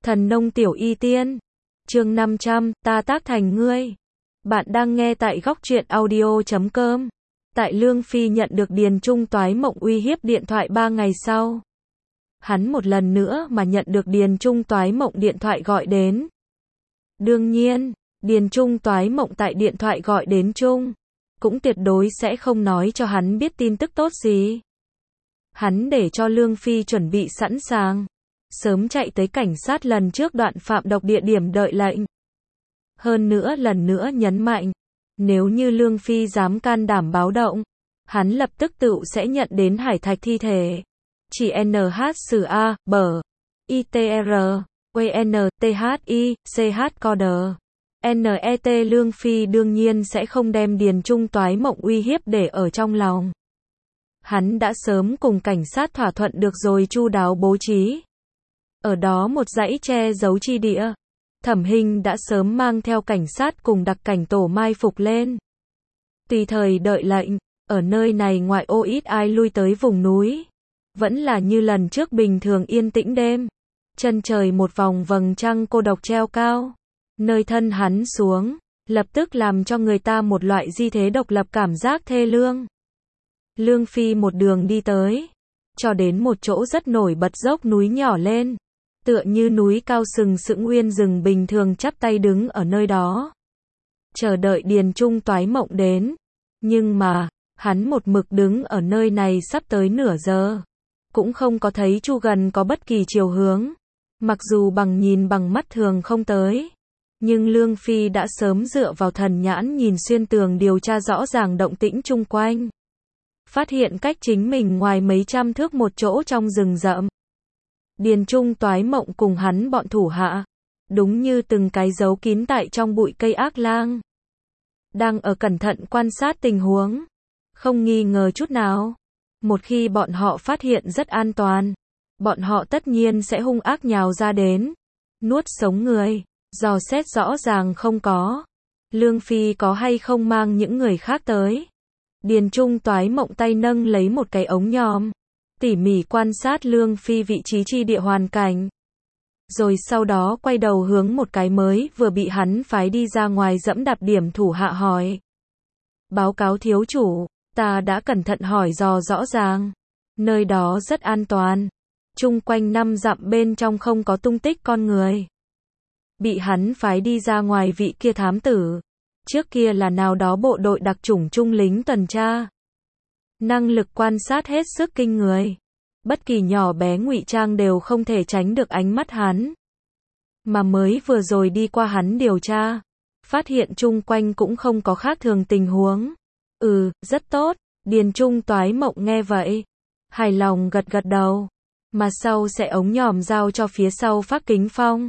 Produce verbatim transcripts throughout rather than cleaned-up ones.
Thần nông tiểu y tiên. Chương năm trăm, ta tác thành ngươi. Bạn đang nghe tại góc truyện audio chấm com. Tại Lương Phi nhận được Điền Trung toái mộng uy hiếp điện thoại ba ngày sau. Hắn một lần nữa mà nhận được Điền Trung toái mộng điện thoại gọi đến. Đương nhiên, Điền Trung toái mộng tại điện thoại gọi đến Trung, cũng tuyệt đối sẽ không nói cho hắn biết tin tức tốt gì. Hắn để cho Lương Phi chuẩn bị sẵn sàng, sớm chạy tới cảnh sát lần trước đoạn phạm độc địa điểm đợi lệnh. Hơn nữa lần nữa nhấn mạnh, nếu như Lương Phi dám can đảm báo động, hắn lập tức tự sẽ nhận đến hải thạch thi thể. Chỉ en hát xử A, bờ, I T R, W N, T H I, C H coder. N E T Lương Phi đương nhiên sẽ không đem Điền Trung toái mộng uy hiếp để ở trong lòng. Hắn đã sớm cùng cảnh sát thỏa thuận được rồi chu đáo bố trí. Ở đó một dãy che giấu chi địa, Thẩm Hinh đã sớm mang theo cảnh sát cùng đặc cảnh tổ mai phục lên. Tùy thời đợi lệnh, ở nơi này ngoại ô ít ai lui tới vùng núi. Vẫn là như lần trước bình thường yên tĩnh đêm. Chân trời một vòng vầng trăng cô độc treo cao. Nơi thân hắn xuống, lập tức làm cho người ta một loại di thế độc lập cảm giác thê lương. Lương Phi một đường đi tới, cho đến một chỗ rất nổi bật dốc núi nhỏ lên. Tựa như núi cao sừng sững nguyên rừng bình thường chắp tay đứng ở nơi đó. Chờ đợi Điền Trung toái mộng đến. Nhưng mà, hắn một mực đứng ở nơi này sắp tới nửa giờ. Cũng không có thấy Chu Gần có bất kỳ chiều hướng. Mặc dù bằng nhìn bằng mắt thường không tới. Nhưng Lương Phi đã sớm dựa vào thần nhãn nhìn xuyên tường điều tra rõ ràng động tĩnh chung quanh. Phát hiện cách chính mình ngoài mấy trăm thước một chỗ trong rừng rậm. Điền Trung toái mộng cùng hắn bọn thủ hạ. Đúng như từng cái dấu kín tại trong bụi cây ác lang. Đang ở cẩn thận quan sát tình huống. Không nghi ngờ chút nào. Một khi bọn họ phát hiện rất an toàn. Bọn họ tất nhiên sẽ hung ác nhào ra đến. Nuốt sống người. Dò xét rõ ràng không có. Lương Phi có hay không mang những người khác tới. Điền Trung toái mộng tay nâng lấy một cái ống nhòm. Tỉ mỉ quan sát Lương Phi vị trí chi địa hoàn cảnh. Rồi sau đó quay đầu hướng một cái mới vừa bị hắn phái đi ra ngoài dẫm đạp điểm thủ hạ hỏi. Báo cáo thiếu chủ, ta đã cẩn thận hỏi dò rõ ràng. Nơi đó rất an toàn. Chung quanh năm dặm bên trong không có tung tích con người. Bị hắn phái đi ra ngoài vị kia thám tử. Trước kia là nào đó bộ đội đặc chủng trung lính tuần tra. Năng lực quan sát hết sức kinh người. Bất kỳ nhỏ bé ngụy trang đều không thể tránh được ánh mắt hắn. Mà mới vừa rồi đi qua hắn điều tra. Phát hiện chung quanh cũng không có khác thường tình huống. Ừ, rất tốt. Điền Trung toái mộng nghe vậy. Hài lòng gật gật đầu. Mà sau sẽ ống nhòm giao cho phía sau Phác Kính Phong.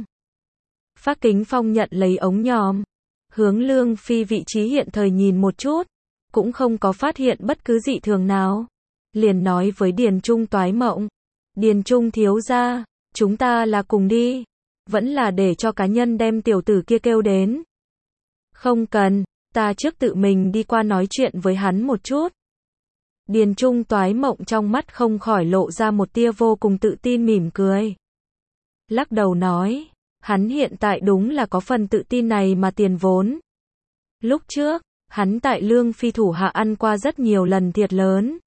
Phác Kính Phong nhận lấy ống nhòm. Hướng Lương Phi vị trí hiện thời nhìn một chút. Cũng không có phát hiện bất cứ dị thường nào. Liền nói với Điền Trung toái mộng. Điền Trung thiếu gia, chúng ta là cùng đi. Vẫn là để cho cá nhân đem tiểu tử kia kêu đến. Không cần, ta trước tự mình đi qua nói chuyện với hắn một chút. Điền Trung toái mộng trong mắt không khỏi lộ ra một tia vô cùng tự tin mỉm cười. Lắc đầu nói, hắn hiện tại đúng là có phần tự tin này mà tiền vốn. Lúc trước, hắn tại Lương Phi thủ hạ ăn qua rất nhiều lần thiệt lớn.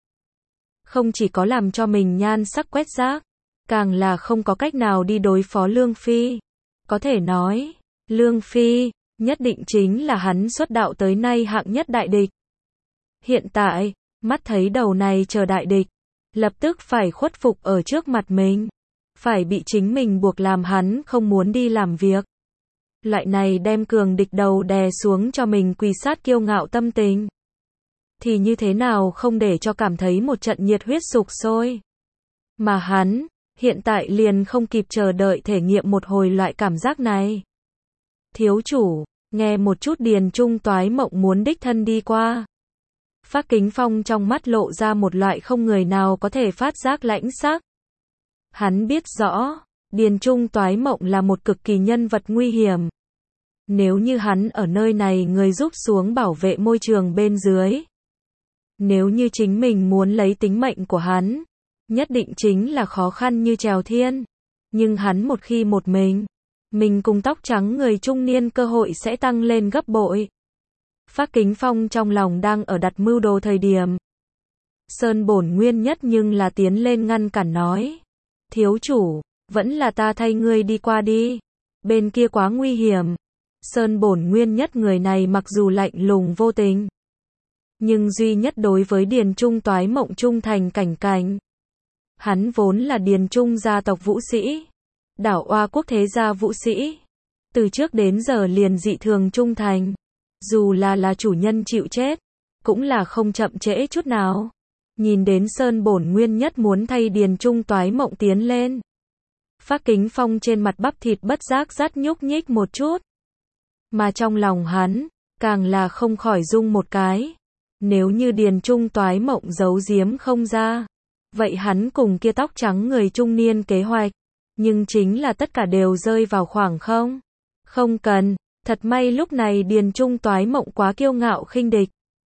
Không chỉ có làm cho mình nhan sắc quét rác, càng là không có cách nào đi đối phó Lương Phi. Có thể nói, Lương Phi, nhất định chính là hắn xuất đạo tới nay hạng nhất đại địch. Hiện tại, mắt thấy đầu này chờ đại địch, lập tức phải khuất phục ở trước mặt mình. Phải bị chính mình buộc làm hắn không muốn đi làm việc. Loại này đem cường địch đầu đè xuống cho mình quỳ sát kiêu ngạo tâm tình. Thì như thế nào không để cho cảm thấy một trận nhiệt huyết sục sôi. Mà hắn, hiện tại liền không kịp chờ đợi thể nghiệm một hồi loại cảm giác này. Thiếu chủ, nghe một chút Điền Trung toái mộng muốn đích thân đi qua. Phác Kính Phong trong mắt lộ ra một loại không người nào có thể phát giác lãnh sắc. Hắn biết rõ, Điền Trung toái mộng là một cực kỳ nhân vật nguy hiểm. Nếu như hắn ở nơi này người giúp xuống bảo vệ môi trường bên dưới. Nếu như chính mình muốn lấy tính mệnh của hắn, nhất định chính là khó khăn như trèo thiên. Nhưng hắn một khi một mình, mình cùng tóc trắng người trung niên cơ hội sẽ tăng lên gấp bội. Phác Kính Phong trong lòng đang ở đặt mưu đồ thời điểm. Sơn Bổn Nguyên Nhất nhưng là tiến lên ngăn cản nói. Thiếu chủ, vẫn là ta thay ngươi đi qua đi. Bên kia quá nguy hiểm. Sơn Bổn Nguyên Nhất người này mặc dù lạnh lùng vô tình, nhưng duy nhất đối với Điền Trung Toái Mộng trung thành cảnh cảnh. Hắn vốn là Điền Trung gia tộc vũ sĩ, đảo Oa quốc thế gia vũ sĩ. Từ trước đến giờ liền dị thường trung thành. Dù là là chủ nhân chịu chết, cũng là không chậm trễ chút nào. Nhìn đến Sơn Bổn Nguyên Nhất muốn thay Điền Trung Toái Mộng tiến lên. Phác Kính Phong trên mặt bắp thịt bất giác rát nhúc nhích một chút. Mà trong lòng hắn, càng là không khỏi rung một cái. Nếu như Điền Trung Toái Mộng giấu giếm không ra, vậy hắn cùng kia tóc trắng người trung niên kế hoạch, nhưng chính là tất cả đều rơi vào khoảng không. Không cần, thật may lúc này Điền Trung Toái Mộng quá kiêu ngạo khinh địch.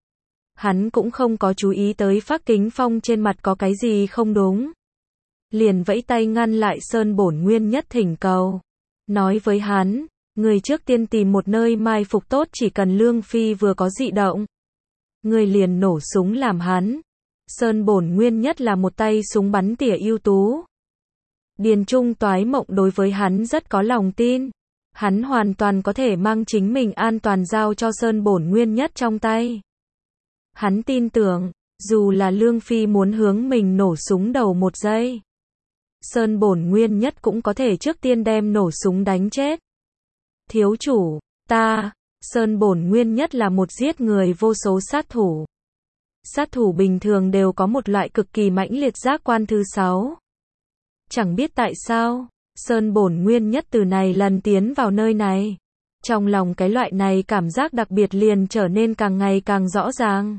Hắn cũng không có chú ý tới Phác Kính Phong trên mặt có cái gì không đúng. Liền vẫy tay ngăn lại Sơn Bổn Nguyên Nhất thỉnh cầu. Nói với hắn, người trước tiên tìm một nơi mai phục tốt, chỉ cần Lương Phi vừa có dị động, người liền nổ súng làm hắn. Sơn Bổn Nguyên Nhất là một tay súng bắn tỉa ưu tú. Điền Trung Toái Mộng đối với hắn rất có lòng tin. Hắn hoàn toàn có thể mang chính mình an toàn giao cho Sơn Bổn Nguyên Nhất trong tay. Hắn tin tưởng, dù là Lương Phi muốn hướng mình nổ súng đầu một giây, Sơn Bổn Nguyên Nhất cũng có thể trước tiên đem nổ súng đánh chết. Thiếu chủ, ta, Sơn Bổn Nguyên Nhất là một giết người vô số sát thủ. Sát thủ bình thường đều có một loại cực kỳ mãnh liệt giác quan thứ sáu. Chẳng biết tại sao, Sơn Bổn Nguyên Nhất từ này lần tiến vào nơi này, trong lòng cái loại này cảm giác đặc biệt liền trở nên càng ngày càng rõ ràng.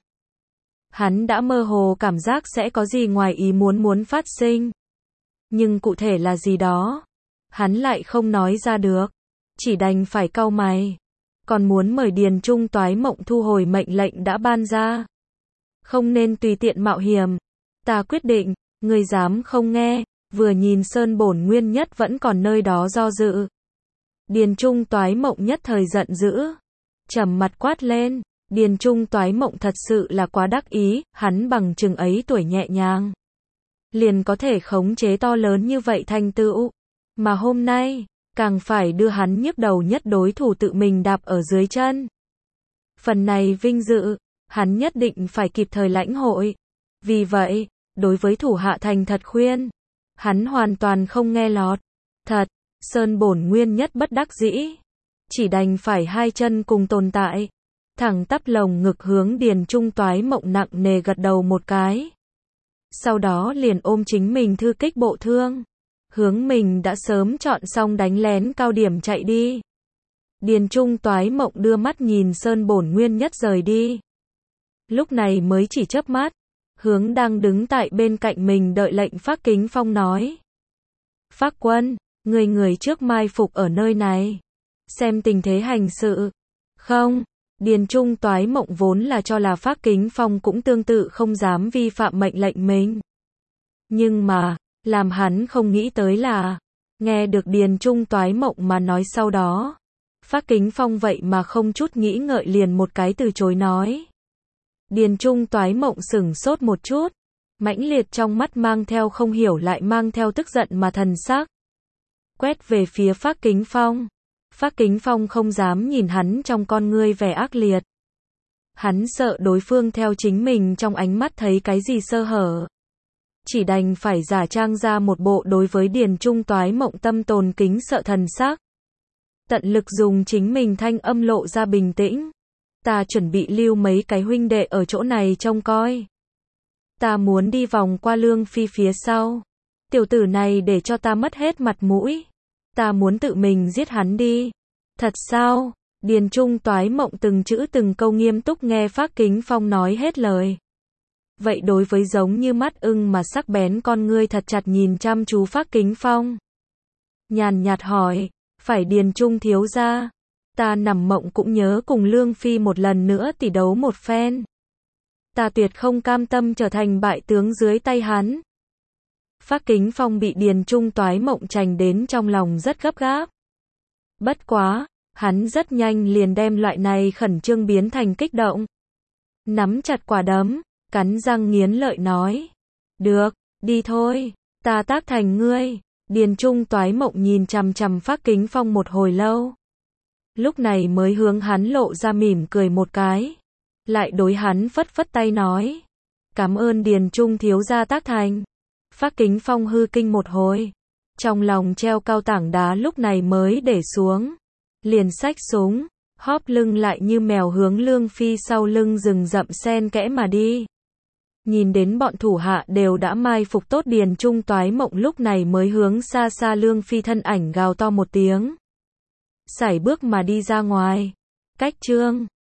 Hắn đã mơ hồ cảm giác sẽ có gì ngoài ý muốn muốn phát sinh. Nhưng cụ thể là gì đó, hắn lại không nói ra được. Chỉ đành phải cau mày. Còn muốn mời Điền Trung Toái Mộng thu hồi mệnh lệnh đã ban ra. Không nên tùy tiện mạo hiểm. Ta quyết định, người dám không nghe. Vừa nhìn Sơn Bổn Nguyên Nhất vẫn còn nơi đó do dự. Điền Trung Toái Mộng nhất thời giận dữ. Trầm mặt quát lên. Điền Trung Toái Mộng thật sự là quá đắc ý. Hắn bằng chừng ấy tuổi nhẹ nhàng, liền có thể khống chế to lớn như vậy thành tựu. Mà hôm nay, càng phải đưa hắn nhức đầu nhất đối thủ tự mình đạp ở dưới chân. Phần này vinh dự, hắn nhất định phải kịp thời lãnh hội. Vì vậy, đối với thủ hạ thành thật khuyên, hắn hoàn toàn không nghe lọt. Thật, Sơn Bổn Nguyên Nhất bất đắc dĩ, chỉ đành phải hai chân cùng tồn tại, thẳng tắp lồng ngực hướng Điền Trung Toái Mộng nặng nề gật đầu một cái. Sau đó liền ôm chính mình thư kích bộ thương, hướng mình đã sớm chọn xong đánh lén cao điểm chạy đi. Điền Trung Toái Mộng đưa mắt nhìn Sơn Bổn Nguyên Nhất rời đi. Lúc này mới chỉ chớp mắt, hướng đang đứng tại bên cạnh mình đợi lệnh Phác Kính Phong nói. Phác quân, người người trước mai phục ở nơi này, xem tình thế hành sự. Không, Điền Trung Toái Mộng vốn là cho là Phác Kính Phong cũng tương tự không dám vi phạm mệnh lệnh mình. Nhưng mà, làm hắn không nghĩ tới là, nghe được Điền Trung Toái Mộng mà nói sau đó, Phác Kính Phong vậy mà không chút nghĩ ngợi liền một cái từ chối nói. Điền Trung Toái Mộng sửng sốt một chút, mãnh liệt trong mắt mang theo không hiểu lại mang theo tức giận mà thần sắc. Quét về phía Phác Kính Phong. Phác Kính Phong không dám nhìn hắn trong con ngươi vẻ ác liệt. Hắn sợ đối phương theo chính mình trong ánh mắt thấy cái gì sơ hở. Chỉ đành phải giả trang ra một bộ đối với Điền Trung Toái Mộng tâm tồn kính sợ thần sắc. Tận lực dùng chính mình thanh âm lộ ra bình tĩnh. Ta chuẩn bị lưu mấy cái huynh đệ ở chỗ này trông coi. Ta muốn đi vòng qua Lương Phi phía sau. Tiểu tử này để cho ta mất hết mặt mũi. Ta muốn tự mình giết hắn đi. Thật sao? Điền Trung Toái Mộng từng chữ từng câu nghiêm túc nghe Phác Kính Phong nói hết lời. Vậy đối với giống như mắt ưng mà sắc bén con ngươi thật chặt nhìn chăm chú Phác Kính Phong. Nhàn nhạt hỏi, phải Điền Trung thiếu gia, ta nằm mộng cũng nhớ cùng Lương Phi một lần nữa tỉ đấu một phen. Ta tuyệt không cam tâm trở thành bại tướng dưới tay hắn. Phác Kính Phong bị Điền Trung Toái Mộng trành đến trong lòng rất gấp gáp. Bất quá, hắn rất nhanh liền đem loại này khẩn trương biến thành kích động. Nắm chặt quả đấm, cắn răng nghiến lợi nói. Được, đi thôi, ta tác thành ngươi. Điền Trung toái mộng nhìn chằm chằm Phác Kính Phong một hồi lâu. Lúc này mới hướng hắn lộ ra mỉm cười một cái. Lại đối hắn phất phất tay nói. Cảm ơn Điền Trung thiếu gia tác thành. Phác Kính Phong hư kinh một hồi. Trong lòng treo cao tảng đá lúc này mới để xuống. Liền xách súng, hóp lưng lại như mèo hướng Lương Phi sau lưng rừng rậm sen kẽ mà đi. Nhìn đến bọn thủ hạ đều đã mai phục tốt, Điền Trung toái mộng lúc này mới hướng xa xa Lương Phi thân ảnh gào to một tiếng. Sải bước mà đi ra ngoài. Cách chương